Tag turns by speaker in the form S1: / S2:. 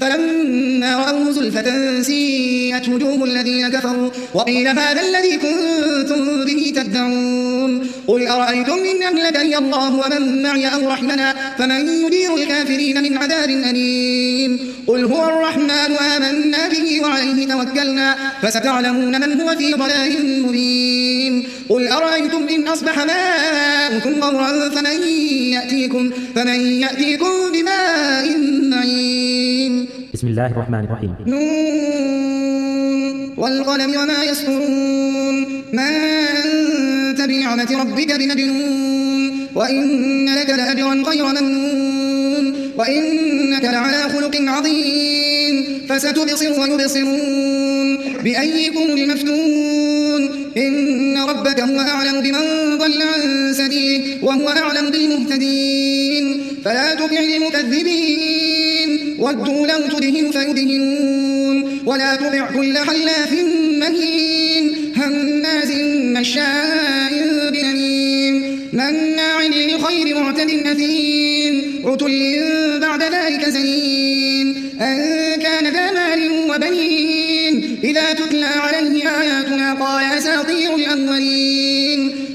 S1: فلما رأوه زلفة سيئت وجوه الذين كفروا وقيل هذا الذي كنتم به تدعون قل أرأيتم إن أهلكني الله ومن معي أو رحمنا فمن يدير الكافرين من عذاب أليم قل هو الرحمن آمنا به وعليه توكلنا فستعلمون من هو في ضلال مبين قل أرأيتم إن أصبح ماؤكم غورا فمن يأتيكم بماء معين
S2: بسم الله الرحمن الرحيم.
S1: نون والقلم وما يسطرون ما أنت بنعمة ربك بمجنون وإن لك لأجرا غير ممنون وإنك لعلى خلق عظيم فستبصر ويبصرون بأيكم المفتون إن ربك هو أعلم بمن ضل عن سبيله وهو أعلم بالمهتدين فلا تطع المكذبين ودوا لو تدهن فيدهنون ولا تطع كل حلاف مهين هماز مشاء بنميم مناع للخير معتد أثيم عتل بعد ذلك زنيم أن كان ذا مال وبنين إذا تتلى عليه آياتنا قال أساطير الأولين